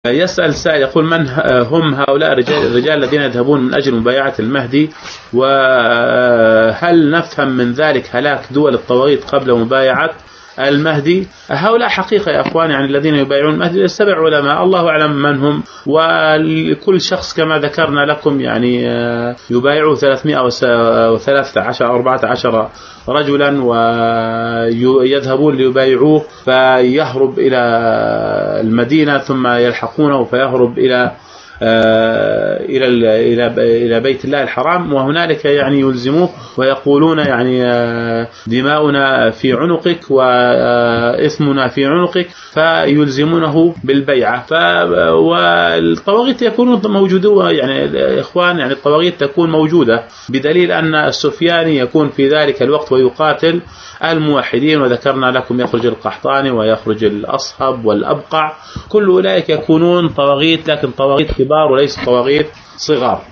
يسأل سائل يقول: من هم هؤلاء الرجال الذين يذهبون من أجل مبايعة المهدي؟ وهل نفهم من ذلك هلاك دول الطواغيت قبل مبايعة المهدي؟ هؤلاء حقيقة يا أخوان، يعني الذين يبايعون المهدي 7 علماء الله أعلم من هم، ولكل شخص كما ذكرنا لكم يعني يبايعوا 313 أو 14 رجلا ويذهبون ليبايعوه، فيهرب إلى المدينة ثم يلحقونه فيهرب إلى بيت الله الحرام، وهنالك يعني يلزموه ويقولون يعني دماؤنا في عنقك وإثمنا في عنقك، فيلزمونه بالبيعة. والطواغيت يكونون موجودون يعني إخوان، يعني الطواغيت تكون موجودة بدليل أن السفياني يكون في ذلك الوقت ويقاتل الموحدين، وذكرنا لكم يخرج القحطاني ويخرج الأصهب والأبقع، كل أولئك يكونون طواغيت، لكن طواغيت كبار وليس طواغيت صغار.